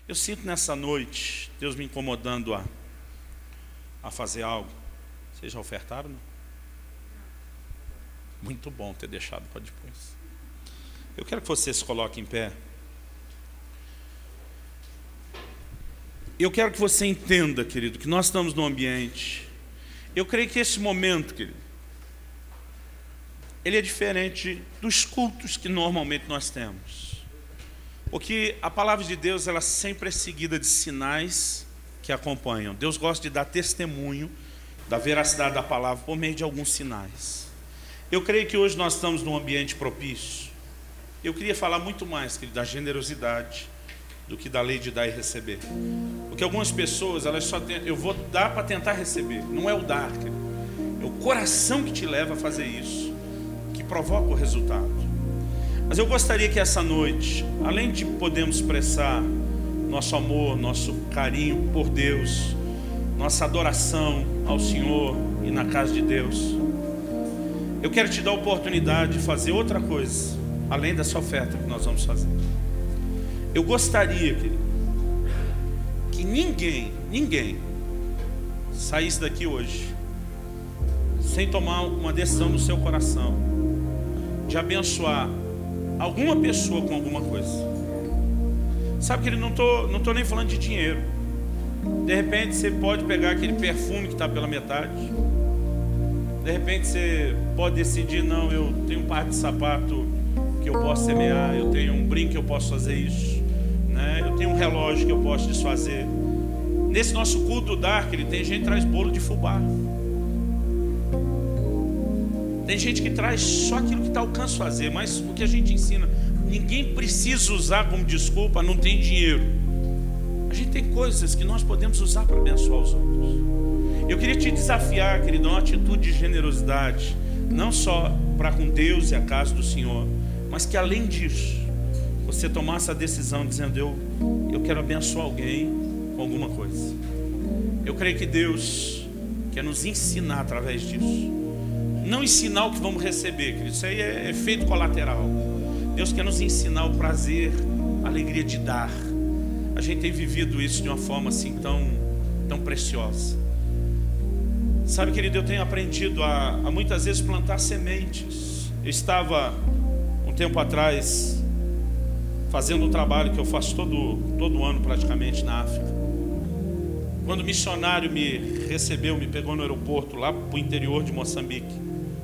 Eu sinto nessa noite Deus me incomodando a fazer algo. Vocês já ofertaram? Não? Muito bom ter deixado para depois. Eu quero que você se coloque em pé. Eu quero que você entenda, querido, que nós estamos num ambiente. Eu creio que esse momento, querido, ele é diferente dos cultos que normalmente nós temos. Porque a palavra de Deus, ela sempre é seguida de sinais que acompanham. Deus gosta de dar testemunho da veracidade da palavra por meio de alguns sinais. Eu creio que hoje nós estamos num ambiente propício. Eu queria falar muito mais, querido, da generosidade do que da lei de dar e receber. Porque algumas pessoas, elas só têm, eu vou dar para tentar receber. Não é o dar, querido. É o coração que te leva a fazer isso, que provoca o resultado. Mas eu gostaria que essa noite, além de podermos expressar nosso amor, nosso carinho por Deus, nossa adoração ao Senhor e na casa de Deus, eu quero te dar a oportunidade de fazer outra coisa, além dessa oferta que nós vamos fazer. Eu gostaria, querido, que ninguém saísse daqui hoje sem tomar uma decisão no seu coração de abençoar alguma pessoa com alguma coisa. Sabe que ele não tô nem falando de dinheiro. De repente você pode pegar aquele perfume que está pela metade. De repente você pode decidir, não, eu tenho um par de sapato que eu posso semear, eu tenho um brinco que eu posso fazer isso, né? Eu tenho um relógio que eu posso desfazer. Nesse nosso culto Dark, tem gente que traz bolo de fubá. Tem gente que traz só aquilo que está ao alcance fazer, mas o que a gente ensina, ninguém precisa usar como desculpa, não tem dinheiro. A gente tem coisas que nós podemos usar para abençoar os outros. Eu queria te desafiar, querido, uma atitude de generosidade, não só para com Deus e a casa do Senhor, mas que além disso, você tomasse a decisão dizendo, eu quero abençoar alguém com alguma coisa. Eu creio que Deus quer nos ensinar através disso. Não ensinar o que vamos receber, querido. Isso aí é efeito colateral. Deus quer nos ensinar o prazer, a alegria de dar. A gente tem vivido isso de uma forma assim tão preciosa. Sabe, querido, eu tenho aprendido a muitas vezes plantar sementes. Eu estava um tempo atrás fazendo um trabalho que eu faço todo ano praticamente na África. Quando o missionário me recebeu, me pegou no aeroporto lá para o interior de Moçambique.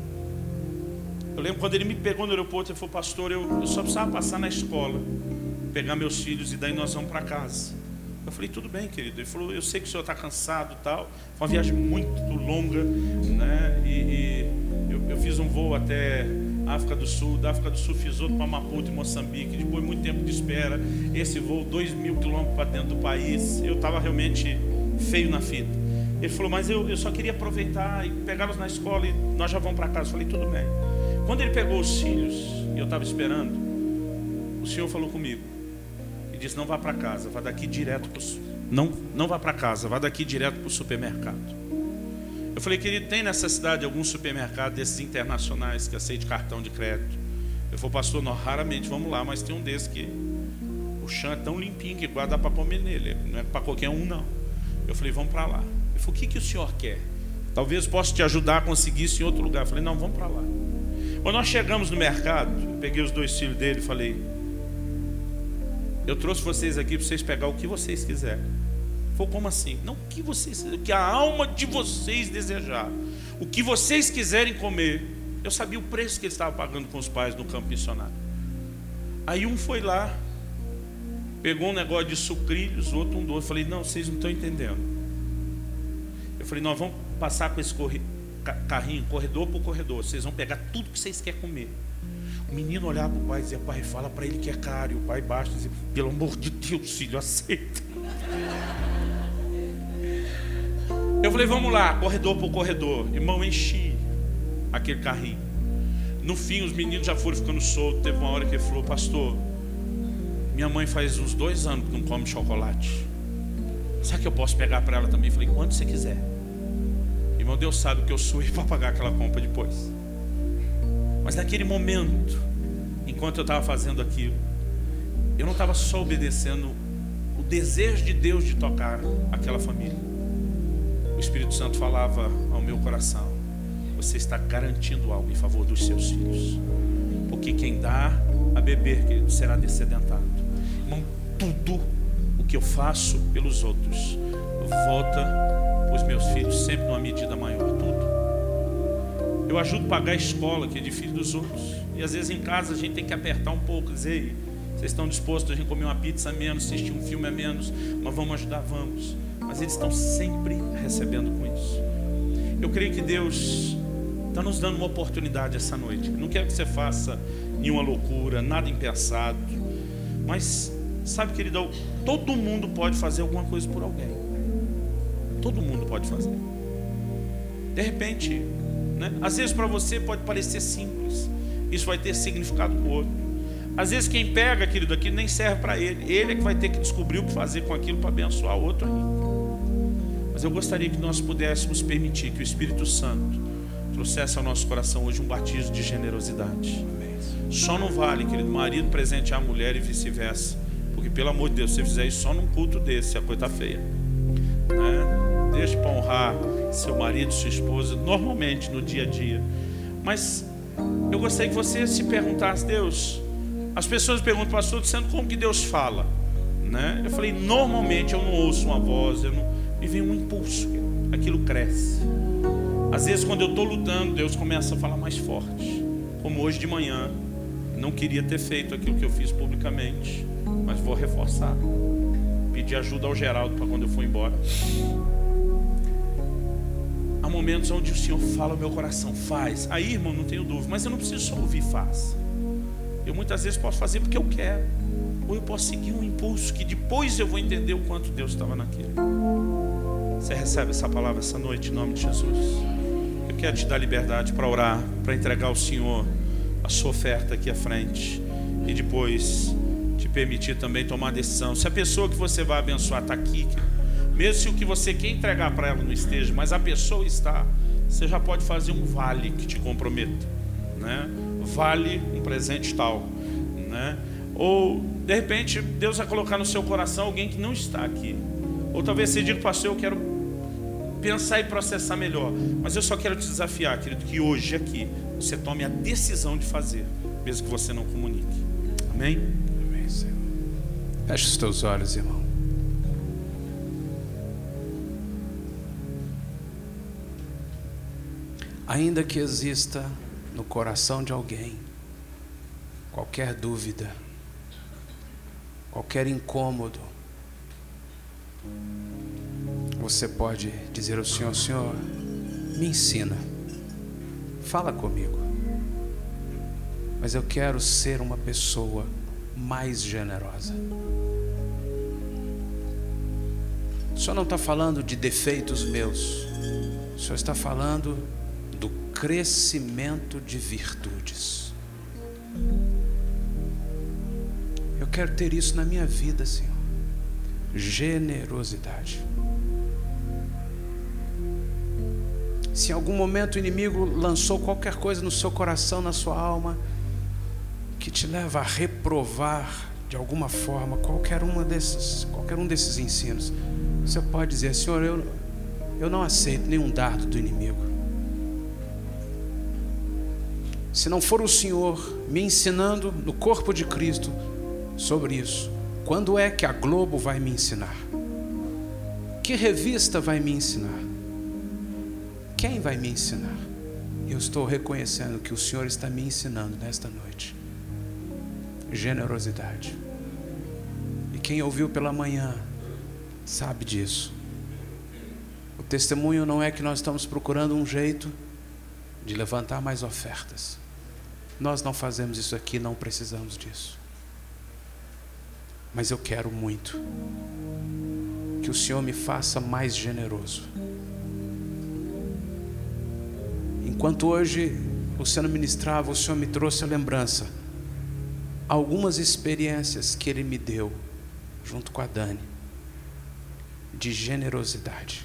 Eu lembro quando ele me pegou no aeroporto, ele falou, pastor, eu só precisava passar na escola, pegar meus filhos e daí nós vamos para casa. Eu falei, tudo bem, querido. Ele falou, eu sei que o senhor está cansado e tal. Foi uma viagem muito longa, né? E eu fiz um voo até África do Sul. Da África do Sul fiz outro para Maputo e Moçambique. Depois muito tempo de espera. Esse voo 2.000 quilômetros para dentro do país. Eu estava realmente feio na fita. Ele falou, mas eu só queria aproveitar e pegá-los na escola e nós já vamos para casa. Eu falei, tudo bem. Quando ele pegou os filhos e eu estava esperando, o Senhor falou comigo e disse, não vá para casa, vá daqui direto para não vá para casa, vá daqui direto para o supermercado. Eu falei, querido, tem nessa cidade algum supermercado desses internacionais que aceite cartão de crédito? Ele falou, pastor, nós raramente vamos lá, mas tem um desses que o chão é tão limpinho que dá para comer nele, não é para qualquer um não. Eu falei, vamos para lá. Ele falou, o que o senhor quer? Talvez possa te ajudar a conseguir isso em outro lugar. Eu falei, não, vamos para lá. Quando nós chegamos no mercado, eu peguei os 2 filhos dele e falei, eu trouxe vocês aqui para vocês pegar o que vocês quiserem. Ele falou, como assim? Não, o que a alma de vocês desejar, o que vocês quiserem comer. Eu sabia o preço que ele estava pagando com os pais no campo missionário. Aí um foi lá, pegou um negócio de sucrilhos, o outro um doce. Eu falei, não, vocês não estão entendendo. Eu falei, nós vamos passar com esse carrinho, corredor por corredor. Vocês vão pegar tudo que vocês querem comer. O menino olhava para o pai e dizia, pai, fala para ele que é caro. E o pai baixa e dizia, pelo amor de Deus, filho, aceita. Eu falei, vamos lá, corredor por corredor. Irmão, enchi aquele carrinho. No fim, os meninos já foram ficando soltos. Teve uma hora que ele falou, pastor, minha mãe faz uns 2 anos que não come chocolate. Sabe que eu posso pegar para ela também? Eu falei, quando você quiser. Irmão, Deus sabe que eu suei para pagar aquela compra depois. Mas naquele momento, enquanto eu estava fazendo aquilo, eu não estava só obedecendo o desejo de Deus de tocar aquela família. O Espírito Santo falava ao meu coração: você está garantindo algo em favor dos seus filhos, porque quem dá a beber, querido, será descedentado. Irmão, tudo o que eu faço pelos outros volta para os meus filhos, sempre numa medida maior. Tudo. Eu ajudo a pagar a escola, que é de filho dos outros. E às vezes em casa a gente tem que apertar um pouco, dizer: vocês estão dispostos a gente comer uma pizza a menos, assistir um filme a menos, mas vamos ajudar, vamos. Mas eles estão sempre recebendo com isso. Eu creio que Deus está nos dando uma oportunidade essa noite. Não quero que você faça nenhuma loucura, nada impensado, mas sabe, querido, todo mundo pode fazer alguma coisa por alguém. Todo mundo pode fazer. De repente, né? Às vezes para você pode parecer simples, isso vai ter significado para o outro. Às vezes quem pega, querido, aquilo nem serve para ele. Ele é que vai ter que descobrir o que fazer com aquilo para abençoar o outro ainda. Mas eu gostaria que nós pudéssemos permitir que o Espírito Santo trouxesse ao nosso coração hoje um batismo de generosidade. Só não vale, querido, marido presentear a mulher e vice-versa, porque pelo amor de Deus, se você fizer isso só num culto desse, a coisa está feia, né? Deixa para honrar seu marido, sua esposa, normalmente no dia a dia. Mas eu gostaria que você se perguntasse: Deus, as pessoas perguntam, pastor, dizendo como que Deus fala, né? Eu falei: normalmente eu não ouço uma voz, me vem um impulso, aquilo cresce. Às vezes quando eu estou lutando, Deus começa a falar mais forte. Como hoje de manhã, não queria ter feito aquilo que eu fiz publicamente, mas vou reforçar. Pedi ajuda ao Geraldo para quando eu for embora. Há momentos onde o Senhor fala ao meu coração: faz. Aí, irmão, não tenho dúvida, mas eu não preciso só ouvir, faz. Eu muitas vezes posso fazer porque eu quero, ou eu posso seguir um impulso que depois eu vou entender o quanto Deus estava naquilo. Você recebe essa palavra essa noite em nome de Jesus? Eu quero te dar liberdade para orar, para entregar ao Senhor a sua oferta aqui à frente, e depois te permitir também tomar a decisão. Se a pessoa que você vai abençoar está aqui, mesmo se o que você quer entregar para ela não esteja, mas a pessoa está, você já pode fazer um vale que te comprometa, né? Vale um presente tal, né? Ou de repente Deus vai colocar no seu coração alguém que não está aqui. Ou talvez você diga: pastor, eu quero pensar e processar melhor, mas eu só quero te desafiar, querido, que hoje aqui você tome a decisão de fazer, mesmo que você não comunique. Amém? Amém, Senhor. Feche os teus olhos, irmão. Ainda que exista no coração de alguém qualquer dúvida, qualquer incômodo, você pode dizer ao Senhor: Senhor, me ensina, fala comigo, mas eu quero ser uma pessoa mais generosa. O Senhor não está falando de defeitos meus, o Senhor está falando do crescimento de virtudes. Eu quero ter isso na minha vida, Senhor. Generosidade. Se em algum momento o inimigo lançou qualquer coisa no seu coração, na sua alma, que te leva a reprovar de alguma forma qualquer um desses ensinos, você pode dizer: Senhor, eu não aceito nenhum dardo do inimigo. Se não for o Senhor me ensinando no corpo de Cristo sobre isso, quando é que a Globo vai me ensinar? Que revista vai me ensinar? Quem vai me ensinar? Eu estou reconhecendo que o Senhor está me ensinando nesta noite generosidade. E quem ouviu pela manhã sabe disso. O testemunho não é que nós estamos procurando um jeito de levantar mais ofertas. Nós não fazemos isso aqui, não precisamos disso. Mas eu quero muito que o Senhor me faça mais generoso. Enquanto hoje o Senhor ministrava, o Senhor me trouxe a lembrança, algumas experiências que Ele me deu, junto com a Dani, de generosidade.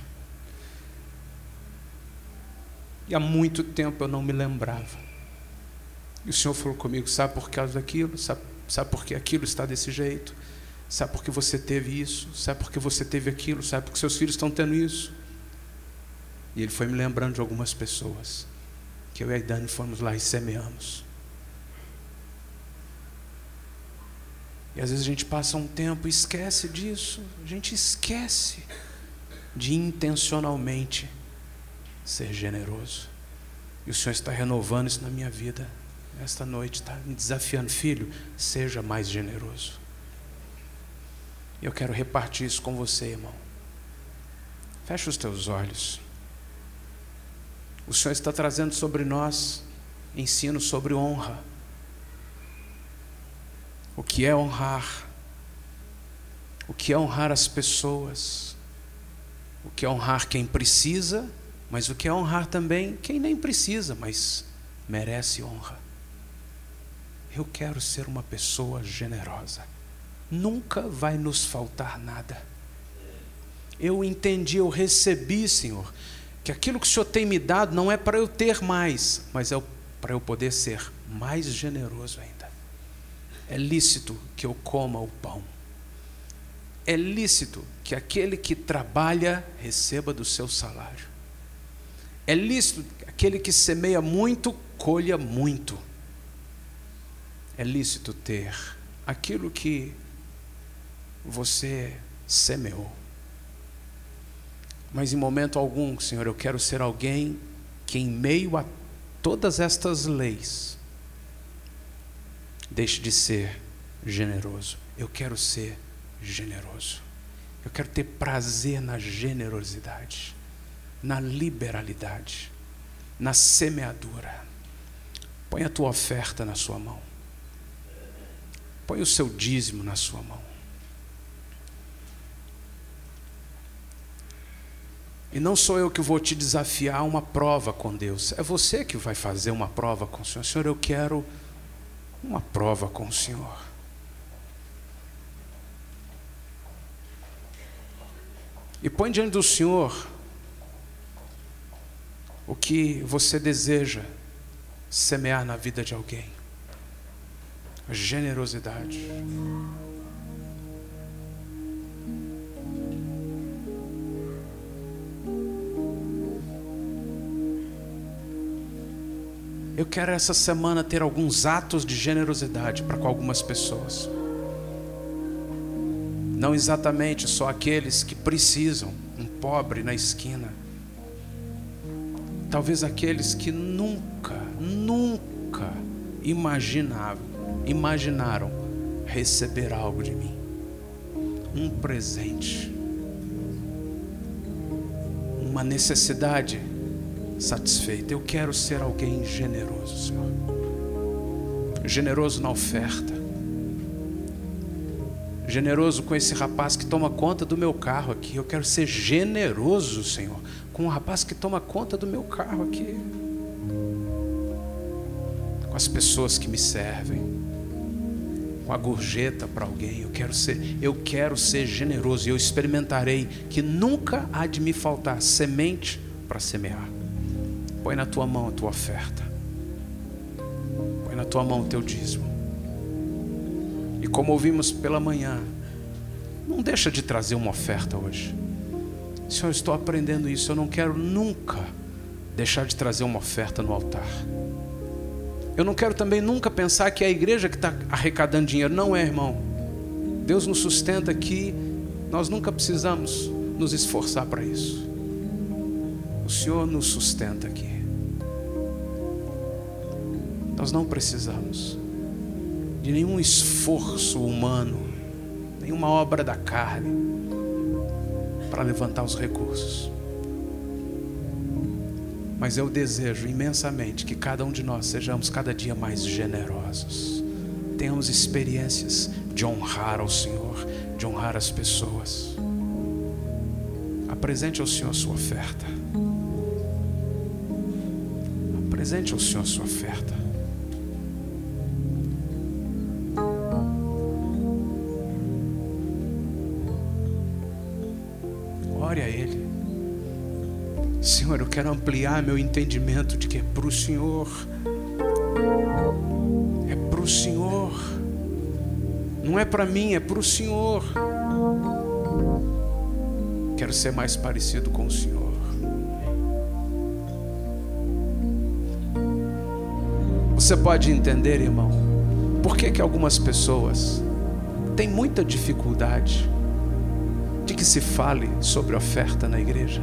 E há muito tempo eu não me lembrava. E o Senhor falou comigo: sabe por causa daquilo? Sabe por que aquilo está desse jeito? Sabe por que você teve isso? Sabe por que você teve aquilo? Sabe por que seus filhos estão tendo isso? E ele foi me lembrando de algumas pessoas que eu e a Dani fomos lá e semeamos. E às vezes a gente passa um tempo e esquece disso. A gente esquece de intencionalmente ser generoso. E o Senhor está renovando isso na minha vida esta noite, está me desafiando. Filho, seja mais generoso. E eu quero repartir isso com você, irmão. Fecha os teus olhos. O Senhor está trazendo sobre nós ensino sobre honra. O que é honrar? O que é honrar as pessoas? O que é honrar quem precisa, mas o que é honrar também quem nem precisa, mas merece honra. Eu quero ser uma pessoa generosa. Nunca vai nos faltar nada. Eu entendi, eu recebi, Senhor, que aquilo que o Senhor tem me dado não é para eu ter mais, mas é para eu poder ser mais generoso ainda. É lícito que eu coma o pão. É lícito que aquele que trabalha receba do seu salário. É lícito que aquele que semeia muito, colha muito. É lícito ter aquilo que você semeou. Mas em momento algum, Senhor, eu quero ser alguém que em meio a todas estas leis deixe de ser generoso. Eu quero ser generoso. Eu quero ter prazer na generosidade, na liberalidade, na semeadura. Põe a tua oferta na sua mão. Põe o seu dízimo na sua mão. E não sou eu que vou te desafiar a uma prova com Deus. É você que vai fazer uma prova com o Senhor. Senhor, eu quero uma prova com o Senhor. E põe diante do Senhor o que você deseja semear na vida de alguém. A generosidade. Eu quero essa semana ter alguns atos de generosidade para com algumas pessoas. Não exatamente só aqueles que precisam, um pobre na esquina. Talvez aqueles que nunca imaginaram receber algo de mim. Um presente. Uma necessidade satisfeita. Eu quero ser alguém generoso, Senhor. Generoso na oferta. Generoso com esse rapaz que toma conta do meu carro aqui. Eu quero ser generoso, Senhor, com o rapaz que toma conta do meu carro aqui. Com as pessoas que me servem. Com a gorjeta para alguém. Eu quero ser generoso. E eu experimentarei que nunca há de me faltar semente para semear. Põe na tua mão a tua oferta. Põe na tua mão o teu dízimo. E como ouvimos pela manhã, não deixa de trazer uma oferta hoje. Senhor, eu estou aprendendo isso. Eu não quero nunca deixar de trazer uma oferta no altar. Eu não quero também nunca pensar que é a igreja que está arrecadando dinheiro. Não é, irmão. Deus nos sustenta aqui. Nós nunca precisamos nos esforçar para isso. O Senhor nos sustenta aqui. Nós não precisamos de nenhum esforço humano, nenhuma obra da carne para levantar os recursos. Mas eu desejo imensamente que cada um de nós sejamos cada dia mais generosos. Tenhamos experiências de honrar ao Senhor, de honrar as pessoas. Apresente ao Senhor a sua oferta. Apresente ao Senhor a sua oferta. Ore a Ele. Senhor, eu quero ampliar meu entendimento de que é para o Senhor. É para o Senhor. Não é para mim, é para o Senhor. Quero ser mais parecido com o Senhor. Você pode entender, irmão, por que algumas pessoas têm muita dificuldade de que se fale sobre oferta na igreja?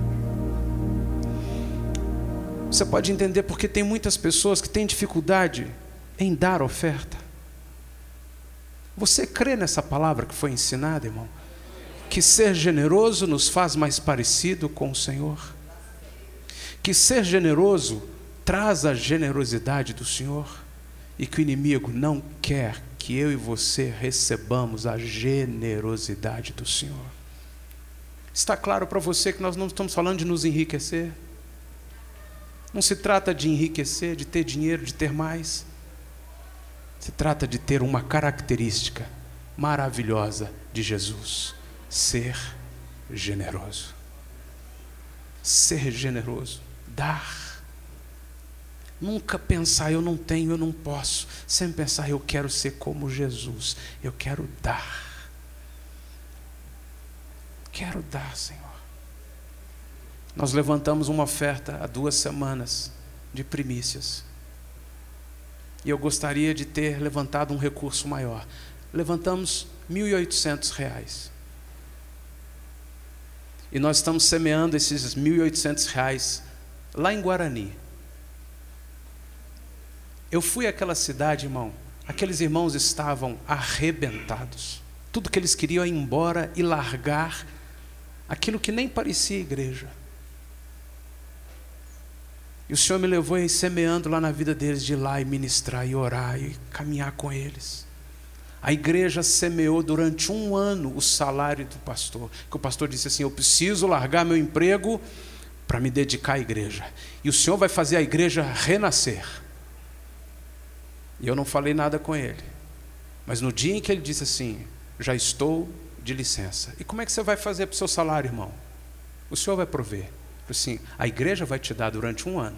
Você pode entender porque tem muitas pessoas que têm dificuldade em dar oferta. Você crê nessa palavra que foi ensinada, irmão? Que ser generoso nos faz mais parecido com o Senhor? Que ser generoso traz a generosidade do Senhor? E que o inimigo não quer que eu e você recebamos a generosidade do Senhor? Está claro para você que nós não estamos falando de nos enriquecer? Não se trata de enriquecer, de ter dinheiro, de ter mais. Se trata de ter uma característica maravilhosa de Jesus: ser generoso. Ser generoso, dar. Nunca pensar eu não tenho, eu não posso. Sempre pensar eu quero ser como Jesus. Eu quero dar. Quero dar, Senhor. Nós levantamos uma oferta há 2 semanas de primícias. E eu gostaria de ter levantado um recurso maior. Levantamos R$1.800. E nós estamos semeando esses R$1.800 lá em Guarani. Eu fui àquela cidade, irmão. Aqueles irmãos estavam arrebentados. Tudo que eles queriam é ir embora e largar aquilo que nem parecia igreja. E o Senhor me levou a ir semeando lá na vida deles, de ir lá e ministrar, e orar, e caminhar com eles. A igreja semeou durante 1 ano o salário do pastor. Que o pastor disse assim: eu preciso largar meu emprego para me dedicar à igreja. E o Senhor vai fazer a igreja renascer. E eu não falei nada com ele. Mas no dia em que ele disse assim: já estou de licença. E como é que você vai fazer para o seu salário, irmão? O Senhor vai prover. Assim, a igreja vai te dar durante 1 ano.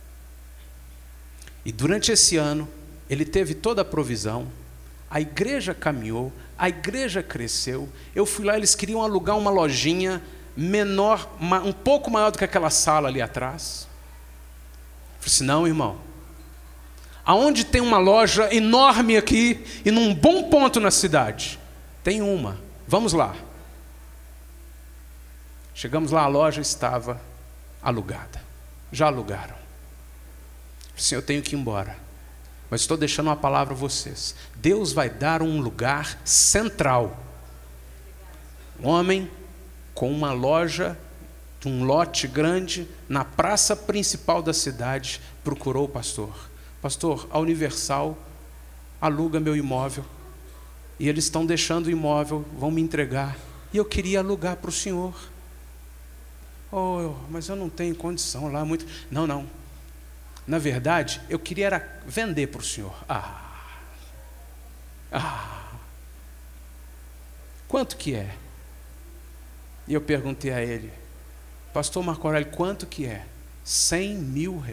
E durante esse ano, ele teve toda a provisão. A igreja caminhou, a igreja cresceu. Eu fui lá, eles queriam alugar uma lojinha menor, um pouco maior do que aquela sala ali atrás. Eu falei assim: não, irmão. Aonde tem uma loja enorme aqui e num bom ponto na cidade? Tem uma. Vamos lá. Chegamos lá, a loja estava alugada. Já alugaram. Sim, eu tenho que ir embora. Mas estou deixando uma palavra a vocês. Deus vai dar um lugar central. Um homem com uma loja, um lote grande, na praça principal da cidade, procurou o pastor. Pastor, a Universal aluga meu imóvel. E eles estão deixando o imóvel, vão me entregar. E eu queria alugar para o senhor. Oh, mas eu não tenho condição lá muito. Não. Na verdade, eu queria era vender para o senhor. Quanto que é? E eu perguntei a ele: pastor Marco Aurélio, quanto que é? R$100.000.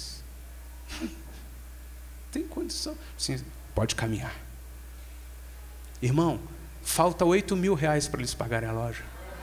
Tem condição? Sim, pode caminhar. Irmão, falta R$8.000 para eles pagarem a loja.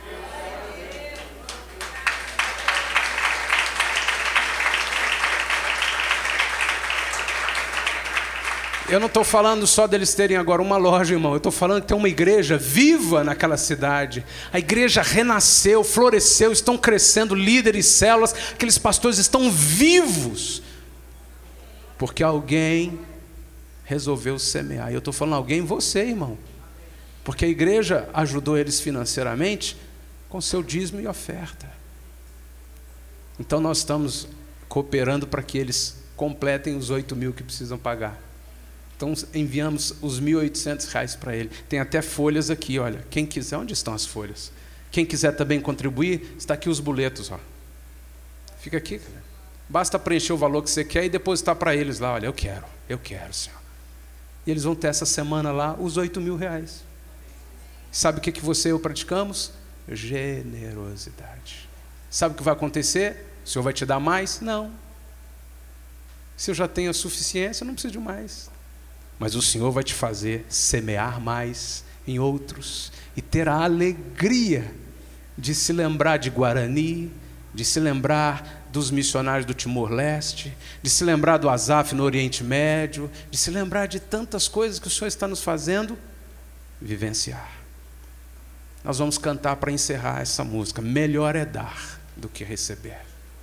Eu não estou falando só deles terem agora uma loja, irmão. Eu estou falando que tem uma igreja viva naquela cidade. A igreja renasceu, floresceu, estão crescendo líderes, células. Aqueles pastores estão vivos. Porque alguém resolveu semear. E eu estou falando alguém, você, irmão. Porque a igreja ajudou eles financeiramente com seu dízimo e oferta. Então nós estamos cooperando para que eles completem os 8.000 que precisam pagar. Então enviamos os R$1.800 para ele. Tem até folhas aqui, olha. Quem quiser, onde estão as folhas? Quem quiser também contribuir, está aqui os boletos, ó. Fica aqui, cara. Basta preencher o valor que você quer e depositar para eles lá. Olha, eu quero, Senhor. E eles vão ter essa semana lá os R$8.000. Sabe o que você e eu praticamos? Generosidade. Sabe o que vai acontecer? O Senhor vai te dar mais? Não. Se eu já tenho a suficiência, eu não preciso de mais. mas o Senhor vai te fazer semear mais em outros e ter a alegria de se lembrar de Guarani, de se lembrar dos missionários do Timor-Leste, de se lembrar do Asaf no Oriente Médio, de se lembrar de tantas coisas que o Senhor está nos fazendo vivenciar. Nós vamos cantar para encerrar essa música. Melhor é dar do que receber.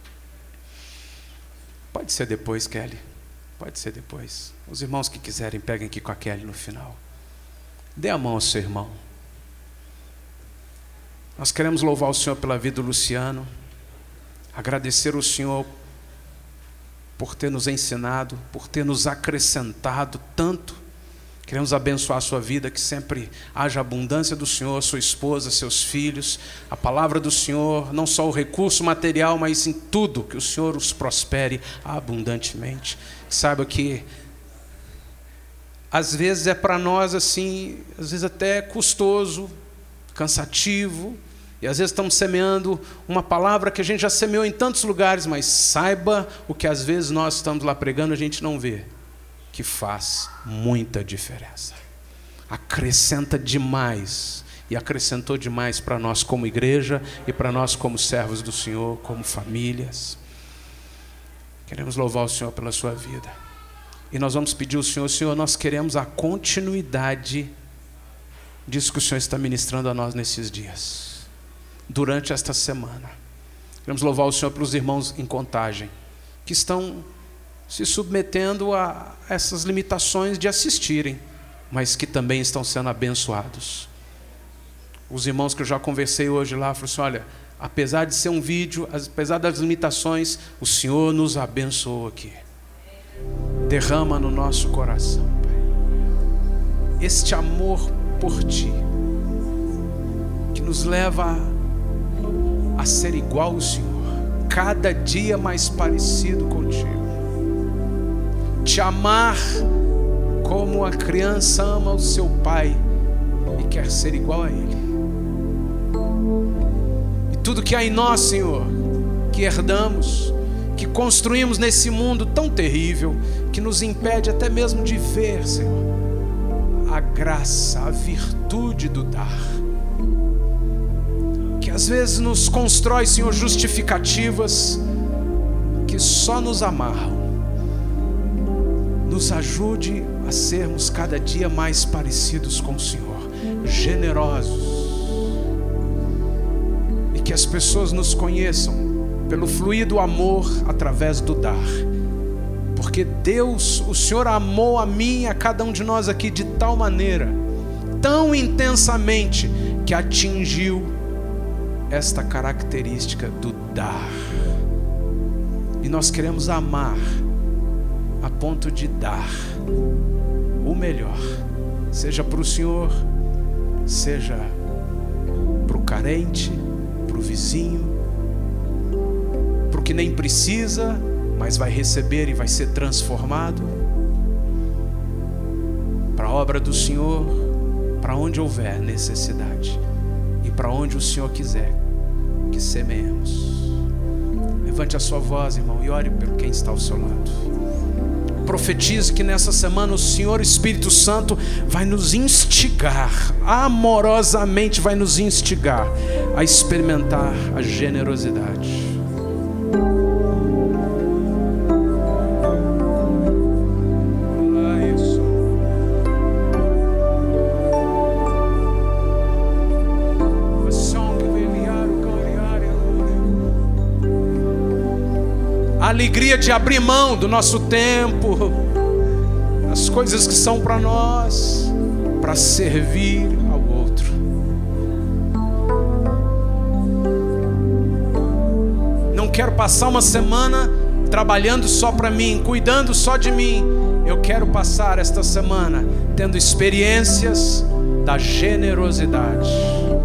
Pode ser depois, Kelly. Pode ser depois. Os irmãos que quiserem, peguem aqui com a Kelly no final. Dê a mão ao seu irmão. Nós queremos louvar o Senhor pela vida do Luciano, agradecer ao Senhor por ter nos ensinado, por ter nos acrescentado tanto. Queremos abençoar a sua vida, que sempre haja abundância do Senhor, sua esposa, seus filhos, a palavra do Senhor, não só o recurso material, mas em tudo, que o Senhor os prospere abundantemente. Saiba que às vezes é para nós assim, às vezes até custoso, cansativo, e às vezes estamos semeando uma palavra que a gente já semeou em tantos lugares, mas saiba o que às vezes nós estamos lá pregando, a gente não vê, que faz muita diferença. Acrescenta demais, e acrescentou demais para nós como igreja e para nós como servos do Senhor, como famílias. Queremos louvar o Senhor pela sua vida. E nós vamos pedir ao Senhor, Senhor, nós queremos a continuidade disso que o Senhor está ministrando a nós nesses dias, durante esta semana. Queremos louvar o Senhor pelos irmãos em Contagem, que estão se submetendo a essas limitações de assistirem, mas que também estão sendo abençoados. Os irmãos que eu já conversei hoje lá, falaram assim, olha, apesar de ser um vídeo, apesar das limitações, o Senhor nos abençoou aqui. Derrama no nosso coração, Pai, este amor por Ti, que nos leva a ser igual ao Senhor, cada dia mais parecido contigo. Te amar como a criança ama o seu pai e quer ser igual a ele. E tudo que há em nós, Senhor, que herdamos, que construímos nesse mundo tão terrível, que nos impede até mesmo de ver, Senhor, a graça, a virtude do dar, que às vezes nos constrói, Senhor, justificativas que só nos amarram. Nos ajude a sermos cada dia mais parecidos com o Senhor, generosos, e que as pessoas nos conheçam pelo fluido amor através do dar, porque Deus, o Senhor amou a mim e a cada um de nós aqui de tal maneira, tão intensamente, que atingiu esta característica do dar, e nós queremos amar a ponto de dar o melhor, seja para o Senhor, seja para o carente, para o vizinho, para o que nem precisa, mas vai receber e vai ser transformado, para a obra do Senhor, para onde houver necessidade e para onde o Senhor quiser que semeemos. Levante a sua voz, irmão, e ore por quem está ao seu lado. Profetize que nessa semana o Senhor Espírito Santo vai nos instigar, amorosamente vai nos instigar a experimentar a generosidade. A alegria de abrir mão do nosso tempo, as coisas que são para nós, para servir ao outro. Não quero passar uma semana trabalhando só para mim, cuidando só de mim. Eu quero passar esta semana tendo experiências da generosidade.